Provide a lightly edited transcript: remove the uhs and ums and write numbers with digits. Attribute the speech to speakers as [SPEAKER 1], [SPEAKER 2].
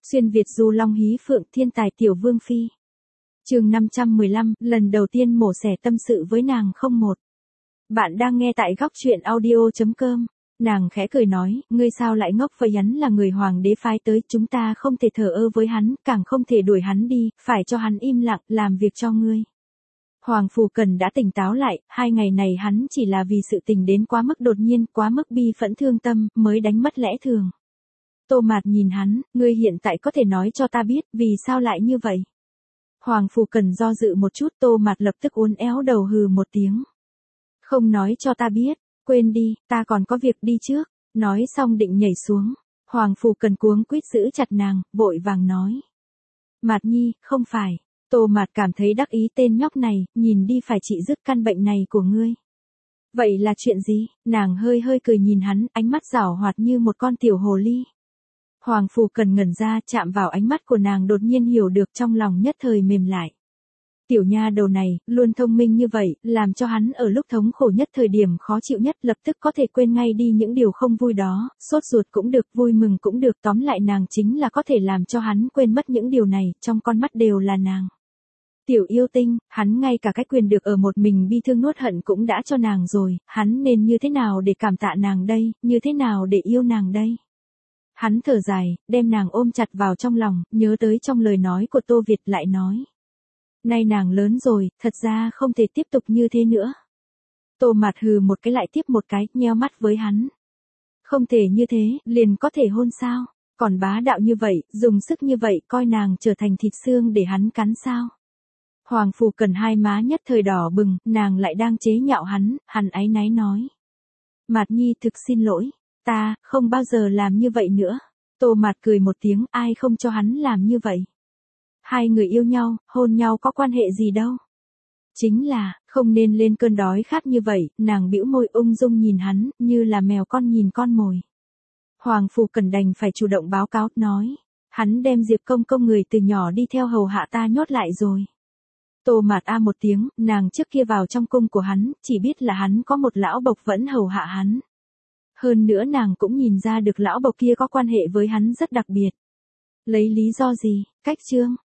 [SPEAKER 1] Xuyên Việt du long hí phượng thiên tài tiểu vương phi. Chương 515, lần đầu tiên mổ xẻ tâm sự với nàng không một. Bạn đang nghe tại góc truyện audio.com. Nàng khẽ cười nói, ngươi sao lại ngốc vậy, hắn là người hoàng đế phái tới, chúng ta không thể thờ ơ với hắn, càng không thể đuổi hắn đi, phải cho hắn im lặng, làm việc cho ngươi. Hoàng Phù Cần đã tỉnh táo lại, 2 ngày này hắn chỉ là vì sự tình đến quá mức đột nhiên, quá mức bi phẫn thương tâm, mới đánh mất lẽ thường. Tô Mạt nhìn hắn, ngươi hiện tại có thể nói cho ta biết, vì sao lại như vậy? Hoàng Phù Cần do dự một chút, Tô Mạt lập tức uốn éo đầu hừ một tiếng. Không nói cho ta biết, quên đi, ta còn có việc đi trước. Nói xong định nhảy xuống. Hoàng Phù Cần cuống quýt giữ chặt nàng, vội vàng nói. Mạt Nhi, không phải. Tô Mạt cảm thấy đắc ý tên nhóc này, nhìn đi phải trị dứt căn bệnh này của ngươi. Vậy là chuyện gì? Nàng hơi hơi cười nhìn hắn, ánh mắt giảo hoạt như một con tiểu hồ ly. Hoàng Phù Cần ngẩn ra, chạm vào ánh mắt của nàng, đột nhiên hiểu được, trong lòng nhất thời mềm lại. Tiểu nha đầu này, luôn thông minh như vậy, làm cho hắn ở lúc thống khổ nhất, thời điểm khó chịu nhất, lập tức có thể quên ngay đi những điều không vui đó, sốt ruột cũng được, vui mừng cũng được, tóm lại nàng chính là có thể làm cho hắn quên mất những điều này, trong con mắt đều là nàng. Tiểu yêu tinh, hắn ngay cả cái quyền được ở một mình bi thương nuốt hận cũng đã cho nàng rồi, hắn nên như thế nào để cảm tạ nàng đây, như thế nào để yêu nàng đây? Hắn thở dài, đem nàng ôm chặt vào trong lòng, nhớ tới trong lời nói của Tô Việt lại nói. Nay nàng lớn rồi, thật ra không thể tiếp tục như thế nữa. Tô Mạt hừ một cái lại tiếp một cái, nheo mắt với hắn. Không thể như thế, liền có thể hôn sao? Còn bá đạo như vậy, dùng sức như vậy, coi nàng trở thành thịt xương để hắn cắn sao? Hoàng Phù Cần hai má nhất thời đỏ bừng, nàng lại đang chế nhạo hắn áy náy nói. Mạt Nhi thực xin lỗi, ta, không bao giờ làm như vậy nữa. Tô Mạt cười một tiếng, ai không cho hắn làm như vậy? Hai người yêu nhau, hôn nhau có quan hệ gì đâu. Chính là, không nên lên cơn đói khát như vậy, nàng bĩu môi ung dung nhìn hắn, như là mèo con nhìn con mồi. Hoàng Phù Cần đành phải chủ động báo cáo, nói. Hắn đem Diệp Công Công người từ nhỏ đi theo hầu hạ ta nhốt lại rồi. Tô Mạt a một tiếng, nàng trước kia vào trong cung của hắn, chỉ biết là hắn có một lão bộc vẫn hầu hạ hắn. Hơn nữa nàng cũng nhìn ra được lão bộc kia có quan hệ với hắn rất đặc biệt. Lấy lý do gì? Cách trương.